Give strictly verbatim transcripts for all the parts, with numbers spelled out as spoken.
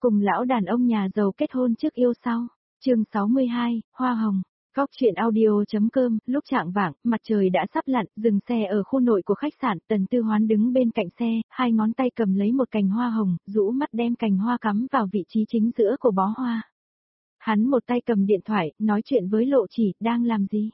Cùng lão đàn ông nhà giàu kết hôn trước yêu sau. Chương sáu mươi hai, Hoa hồng. Góc truyện audio.com, lúc chạng vạng, mặt trời đã sắp lặn, dừng xe ở khu nội của khách sạn, Tần Tư Hoán đứng bên cạnh xe, hai ngón tay cầm lấy một cành hoa hồng, rũ mắt đem cành hoa cắm vào vị trí chính giữa của bó hoa. Hắn một tay cầm điện thoại, nói chuyện với Lộ Chỉ, đang làm gì?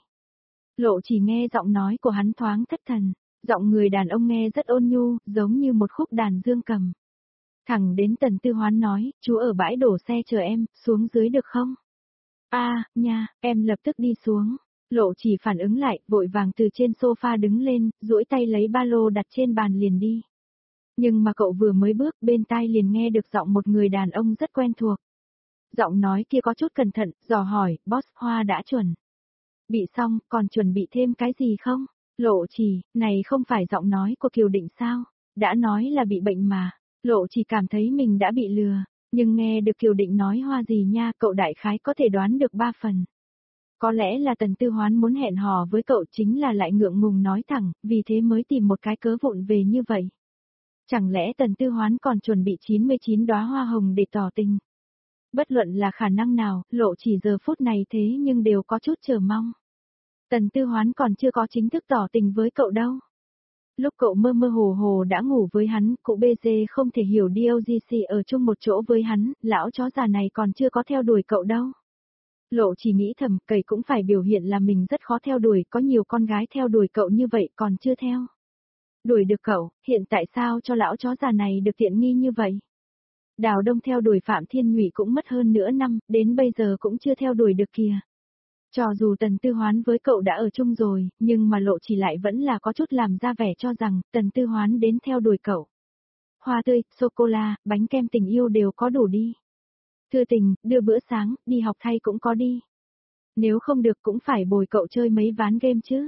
Lộ Chỉ nghe giọng nói của hắn thoáng thất thần, giọng người đàn ông nghe rất ôn nhu, giống như một khúc đàn dương cầm. Thẳng đến Tần Tư Hoán nói, chú ở bãi đổ xe chờ em, xuống dưới được không? A, à, nha, em lập tức đi xuống. Lộ Chỉ phản ứng lại, vội vàng từ trên sofa đứng lên, duỗi tay lấy ba lô đặt trên bàn liền đi. Nhưng mà cậu vừa mới bước, bên tai liền nghe được giọng một người đàn ông rất quen thuộc. Giọng nói kia có chút cẩn thận, dò hỏi, boss, hoa đã chuẩn. Bị xong, còn chuẩn bị thêm cái gì không? Lộ Chỉ, này không phải giọng nói của Kiều Định sao? Đã nói là bị bệnh mà. Lộ Chỉ cảm thấy mình đã bị lừa, nhưng nghe được Kiều Định nói hoa gì nha, cậu đại khái có thể đoán được ba phần. Có lẽ là Tần Tư Hoán muốn hẹn hò với cậu, chính là lại ngượng ngùng nói thẳng, vì thế mới tìm một cái cớ vụn về như vậy. Chẳng lẽ Tần Tư Hoán còn chuẩn bị chín mươi chín đóa hoa hồng để tỏ tình? Bất luận là khả năng nào, Lộ Chỉ giờ phút này thế nhưng đều có chút chờ mong. Tần Tư Hoán còn chưa có chính thức tỏ tình với cậu đâu. Lúc cậu mơ mơ hồ hồ đã ngủ với hắn, cụ bê giê không thể hiểu đê ô giê xê ở chung một chỗ với hắn, lão chó già này còn chưa có theo đuổi cậu đâu. Lộ Chỉ nghĩ thầm, cậy cũng phải biểu hiện là mình rất khó theo đuổi, có nhiều con gái theo đuổi cậu như vậy còn chưa theo. Đuổi được cậu, hiện tại sao cho lão chó già này được tiện nghi như vậy? Đào Đông theo đuổi Phạm Thiên Nhụy cũng mất hơn nửa năm, đến bây giờ cũng chưa theo đuổi được kìa. Cho dù Tần Tư Hoán với cậu đã ở chung rồi, nhưng mà Lộ Chỉ lại vẫn là có chút làm ra vẻ cho rằng Tần Tư Hoán đến theo đuổi cậu. Hoa tươi, sô-cô-la, bánh kem tình yêu đều có đủ đi. Thư tình, đưa bữa sáng, đi học thay cũng có đi. Nếu không được cũng phải bồi cậu chơi mấy ván game chứ.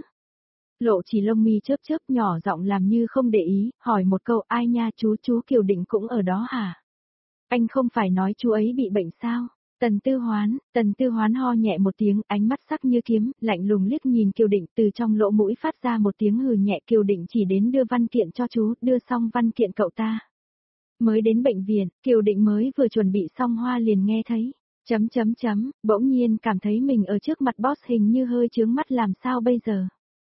Lộ Chỉ lông mi chớp chớp nhỏ giọng làm như không để ý, hỏi một câu, ai nha, chú chú Kiều Định cũng ở đó hả? Anh không phải nói chú ấy bị bệnh sao? Tần Tư Hoán, Tần Tư Hoán ho nhẹ một tiếng, ánh mắt sắc như kiếm, lạnh lùng liếc nhìn Kiều Định, từ trong lỗ mũi phát ra một tiếng hừ nhẹ. Kiều Định chỉ đến đưa văn kiện cho chú, đưa xong văn kiện cậu ta. Mới đến bệnh viện, Kiều Định mới vừa chuẩn bị xong hoa liền nghe thấy, chấm chấm chấm, bỗng nhiên cảm thấy mình ở trước mặt boss hình như hơi chướng mắt, làm sao bây giờ?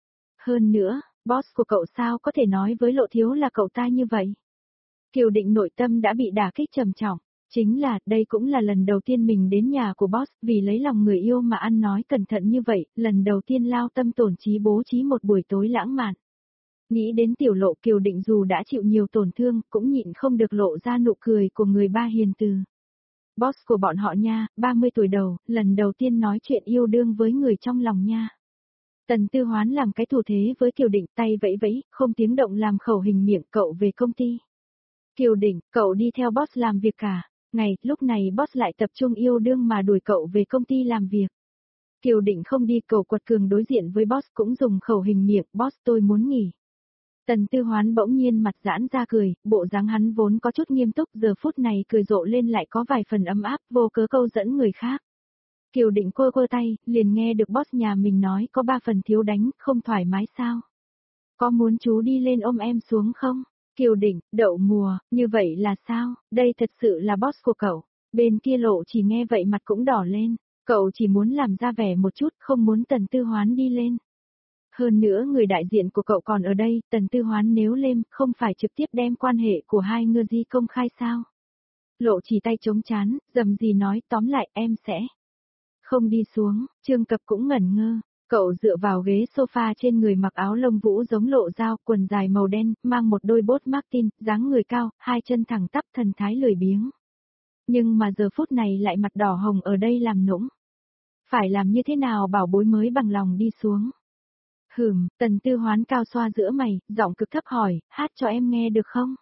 Hơn nữa, boss của cậu sao có thể nói với Lộ Thiếu là cậu ta như vậy? Kiều Định nội tâm đã bị đả kích trầm trọng. Chính là, đây cũng là lần đầu tiên mình đến nhà của boss, vì lấy lòng người yêu mà ăn nói cẩn thận như vậy, lần đầu tiên lao tâm tổn trí bố trí một buổi tối lãng mạn. Nghĩ đến tiểu Lộ, Kiều Định dù đã chịu nhiều tổn thương, cũng nhịn không được lộ ra nụ cười của người ba hiền từ. Boss của bọn họ nha, ba mươi tuổi đầu, lần đầu tiên nói chuyện yêu đương với người trong lòng nha. Tần Tư Hoán làm cái thủ thế với Kiều Định, tay vẫy vẫy, không tiếng động làm khẩu hình miệng, cậu về công ty. Kiều Định, cậu đi theo boss làm việc cả. Ngày, lúc này boss lại tập trung yêu đương mà đuổi cậu về công ty làm việc. Kiều Định không đi, cậu quật cường đối diện với boss cũng dùng khẩu hình miệng, boss tôi muốn nghỉ. Tần Tư Hoán bỗng nhiên mặt giãn ra cười, bộ dáng hắn vốn có chút nghiêm túc, giờ phút này cười rộ lên lại có vài phần ấm áp, vô cớ câu dẫn người khác. Kiều Định quơ quơ tay, liền nghe được boss nhà mình nói có ba phần thiếu đánh, không thoải mái sao? Có muốn chú đi lên ôm em xuống không? Kiều Định, đậu mùa, như vậy là sao? Đây thật sự là boss của cậu. Bên kia Lộ Chỉ nghe vậy mặt cũng đỏ lên. Cậu chỉ muốn làm ra vẻ một chút, không muốn Tần Tư Hoán đi lên. Hơn nữa người đại diện của cậu còn ở đây, Tần Tư Hoán nếu lên, không phải trực tiếp đem quan hệ của hai người di công khai sao? Lộ Chỉ tay chống chán, dầm gì nói, tóm lại em sẽ không đi xuống. Trương Cập cũng ngẩn ngơ. Cậu dựa vào ghế sofa, trên người mặc áo lông vũ giống Lộ Dao, quần dài màu đen, mang một đôi bốt Martin, dáng người cao, hai chân thẳng tắp, thần thái lười biếng. Nhưng mà giờ phút này lại mặt đỏ hồng ở đây làm nũng. Phải làm như thế nào bảo bối mới bằng lòng đi xuống? Hừm, Tần Tư Hoán cao xoa giữa mày, giọng cực thấp hỏi, hát cho em nghe được không?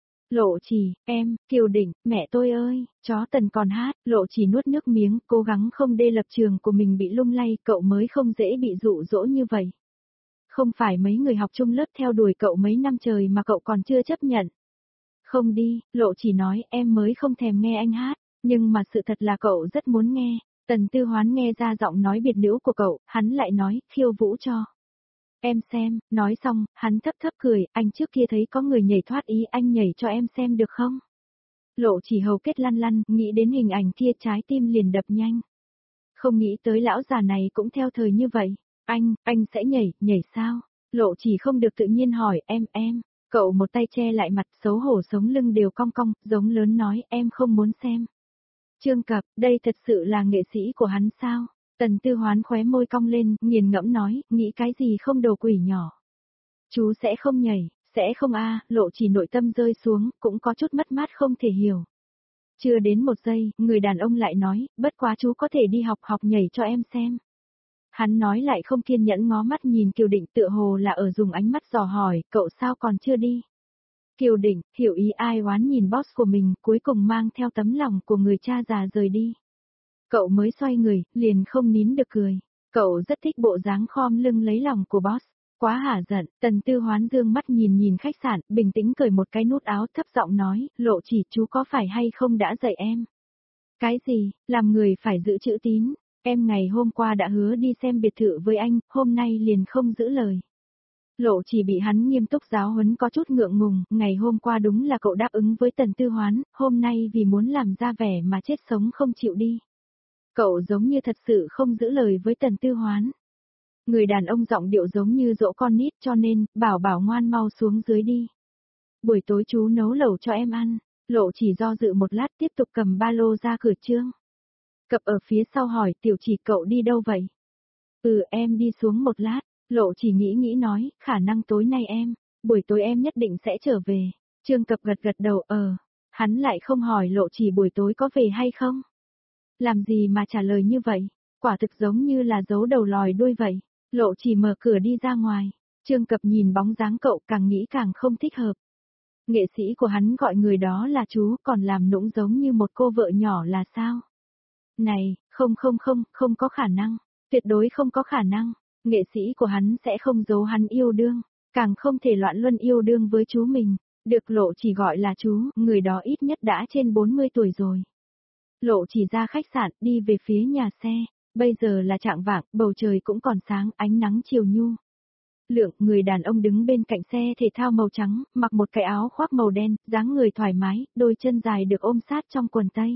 Lộ Chỉ, em, Kiều Định, mẹ tôi ơi, chó Tần còn hát. Lộ Chỉ nuốt nước miếng, cố gắng không để lập trường của mình bị lung lay, cậu mới không dễ bị dụ dỗ như vậy. Không phải mấy người học chung lớp theo đuổi cậu mấy năm trời mà cậu còn chưa chấp nhận. Không đi, Lộ Chỉ nói, em mới không thèm nghe anh hát, nhưng mà sự thật là cậu rất muốn nghe. Tần Tư Hoán nghe ra giọng nói biệt nữ của cậu, hắn lại nói, khiêu vũ cho em xem. Nói xong, hắn thấp thấp cười, anh trước kia thấy có người nhảy thoát ý, anh nhảy cho em xem được không? Lộ Chỉ hầu kết lăn lăn, nghĩ đến hình ảnh kia trái tim liền đập nhanh. Không nghĩ tới lão già này cũng theo thời như vậy. Anh, anh sẽ nhảy, nhảy sao? Lộ Chỉ không được tự nhiên hỏi, em, em. Cậu một tay che lại mặt, xấu hổ sống lưng đều cong cong, giống lớn nói, em không muốn xem. Trương Cập, đây thật sự là nghệ sĩ của hắn sao? Tần Tư Hoán khóe môi cong lên, nghiền ngẫm nói, nghĩ cái gì không đồ quỷ nhỏ. Chú sẽ không nhảy, sẽ không a. Lộ Chỉ nội tâm rơi xuống, cũng có chút mất mát không thể hiểu. Chưa đến một giây, người đàn ông lại nói, bất quá chú có thể đi học học nhảy cho em xem. Hắn nói lại không kiên nhẫn ngó mắt nhìn Kiều Định tựa hồ là ở dùng ánh mắt dò hỏi, cậu sao còn chưa đi? Kiều Định, hiểu ý ai oán nhìn boss của mình, cuối cùng mang theo tấm lòng của người cha già rời đi. Cậu mới xoay người, liền không nín được cười. Cậu rất thích bộ dáng khom lưng lấy lòng của boss. Quá hả giận, Tần Tư Hoán dương mắt nhìn nhìn khách sạn, bình tĩnh cởi một cái nút áo thấp giọng nói, Lộ Chỉ chú có phải hay không đã dạy em? Cái gì, làm người phải giữ chữ tín, em ngày hôm qua đã hứa đi xem biệt thự với anh, hôm nay liền không giữ lời. Lộ Chỉ bị hắn nghiêm túc giáo huấn có chút ngượng ngùng, ngày hôm qua đúng là cậu đáp ứng với Tần Tư Hoán, hôm nay vì muốn làm ra vẻ mà chết sống không chịu đi. Cậu giống như thật sự không giữ lời với Tần Tư Hoán. Người đàn ông giọng điệu giống như dỗ con nít cho nên, bảo bảo ngoan mau xuống dưới đi. Buổi tối chú nấu lẩu cho em ăn, Lộ Chỉ do dự một lát tiếp tục cầm ba lô ra cửa trương. Cập ở phía sau hỏi Tiểu Chỉ cậu đi đâu vậy? Ừ em đi xuống một lát, Lộ Chỉ nghĩ nghĩ nói, khả năng tối nay em, buổi tối em nhất định sẽ trở về. Trương Cập gật gật đầu ờ, hắn lại không hỏi Lộ Chỉ buổi tối có về hay không. Làm gì mà trả lời như vậy, quả thực giống như là giấu đầu lòi đuôi vậy. Lộ Chỉ mở cửa đi ra ngoài, Trương Cập nhìn bóng dáng cậu càng nghĩ càng không thích hợp. Nghệ sĩ của hắn gọi người đó là chú còn làm nũng giống như một cô vợ nhỏ là sao? Này, không không không, không có khả năng, tuyệt đối không có khả năng, nghệ sĩ của hắn sẽ không giấu hắn yêu đương, càng không thể loạn luân yêu đương với chú mình, được Lộ Chỉ gọi là chú, người đó ít nhất đã trên bốn mươi tuổi rồi. Lộ Chỉ ra khách sạn, đi về phía nhà xe, bây giờ là trạng vạng, bầu trời cũng còn sáng, ánh nắng chiều nhu. Lượng, người đàn ông đứng bên cạnh xe thể thao màu trắng, mặc một cái áo khoác màu đen, dáng người thoải mái, đôi chân dài được ôm sát trong quần tây.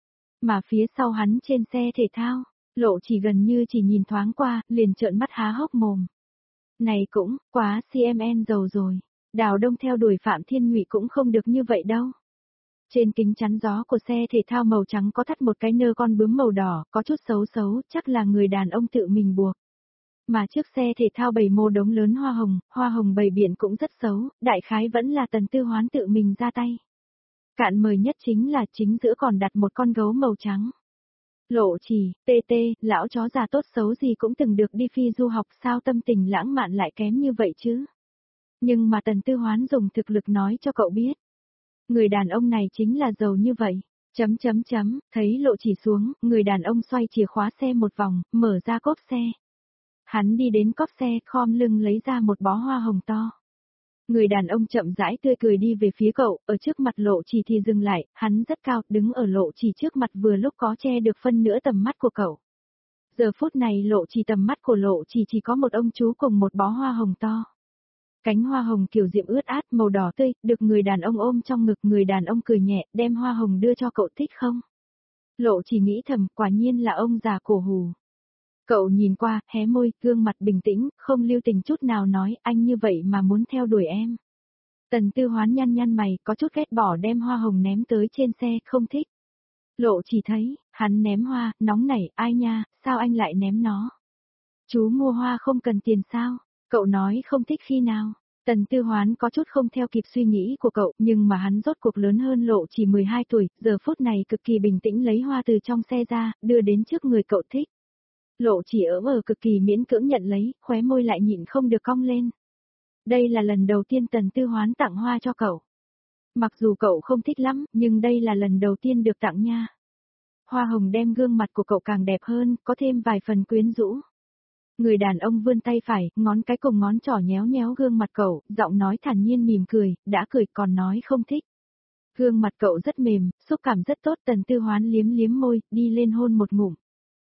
Mà phía sau hắn trên xe thể thao, Lộ Chỉ gần như chỉ nhìn thoáng qua, liền trợn mắt há hốc mồm. Này cũng, quá xê em en giàu rồi, Đào Đông theo đuổi Phạm Thiên Nhụy cũng không được như vậy đâu. Trên kính chắn gió của xe thể thao màu trắng có thắt một cái nơ con bướm màu đỏ, có chút xấu xấu, chắc là người đàn ông tự mình buộc. Mà trước xe thể thao bầy mô đống lớn hoa hồng, hoa hồng bầy biển cũng rất xấu, đại khái vẫn là Tần Tư Hoán tự mình ra tay. Cạn mời nhất chính là chính giữa còn đặt một con gấu màu trắng. Lộ Chỉ, tê tê, lão chó già tốt xấu gì cũng từng được đi phi du học sao tâm tình lãng mạn lại kém như vậy chứ. Nhưng mà Tần Tư Hoán dùng thực lực nói cho cậu biết. Người đàn ông này chính là giàu như vậy. Chấm chấm chấm, thấy Lộ Chỉ xuống, người đàn ông xoay chìa khóa xe một vòng, mở ra cốp xe. Hắn đi đến cốp xe, khom lưng lấy ra một bó hoa hồng to. Người đàn ông chậm rãi tươi cười đi về phía cậu, ở trước mặt Lộ Chỉ thì dừng lại, hắn rất cao, đứng ở Lộ Chỉ trước mặt vừa lúc có che được phân nửa tầm mắt của cậu. Giờ phút này Lộ Chỉ tầm mắt của Lộ Chỉ chỉ có một ông chú cùng một bó hoa hồng to. Cánh hoa hồng kiểu diệm ướt át màu đỏ tươi, được người đàn ông ôm trong ngực, người đàn ông cười nhẹ, đem hoa hồng đưa cho cậu, thích không? Lộ Chỉ nghĩ thầm, quả nhiên là ông già cổ hù. Cậu nhìn qua, hé môi, gương mặt bình tĩnh, không lưu tình chút nào nói, anh như vậy mà muốn theo đuổi em. Tần Tư Hoán nhăn nhăn mày, có chút ghét bỏ đem hoa hồng ném tới trên xe, không thích. Lộ Chỉ thấy, hắn ném hoa, nóng nảy, ai nha, sao anh lại ném nó? Chú mua hoa không cần tiền sao? Cậu nói không thích khi nào? Tần Tư Hoán có chút không theo kịp suy nghĩ của cậu, nhưng mà hắn rốt cuộc lớn hơn Lộ Chỉ mười hai tuổi, giờ phút này cực kỳ bình tĩnh lấy hoa từ trong xe ra, đưa đến trước người cậu thích. Lộ Chỉ ở ở cực kỳ miễn cưỡng nhận lấy, khóe môi lại nhịn không được cong lên. Đây là lần đầu tiên Tần Tư Hoán tặng hoa cho cậu. Mặc dù cậu không thích lắm, nhưng đây là lần đầu tiên được tặng nha. Hoa hồng đem gương mặt của cậu càng đẹp hơn, có thêm vài phần quyến rũ. Người đàn ông vươn tay phải, ngón cái cùng ngón trỏ nhéo nhéo gương mặt cậu, giọng nói thản nhiên mỉm cười, đã cười còn nói không thích. Gương mặt cậu rất mềm, xúc cảm rất tốt, Tần Tư Hoán liếm liếm môi, đi lên hôn một ngụm.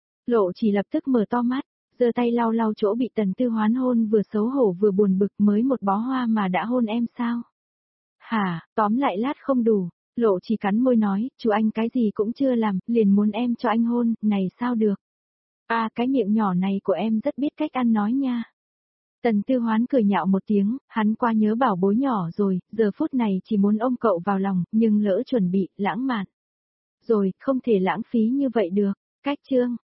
Lộ Chỉ lập tức mở to mắt, giơ tay lau lau chỗ bị Tần Tư Hoán hôn vừa xấu hổ vừa buồn bực, mới một bó hoa mà đã hôn em sao? Hả, tóm lại lát không đủ, Lộ chỉ cắn môi nói, chú anh cái gì cũng chưa làm, liền muốn em cho anh hôn, này sao được. À cái miệng nhỏ này của em rất biết cách ăn nói nha. Tần Tư Hoán cười nhạo một tiếng, hắn qua nhớ bảo bối nhỏ rồi, giờ phút này chỉ muốn ôm cậu vào lòng, nhưng lỡ chuẩn bị, lãng mạn. Rồi, không thể lãng phí như vậy được. Cách chương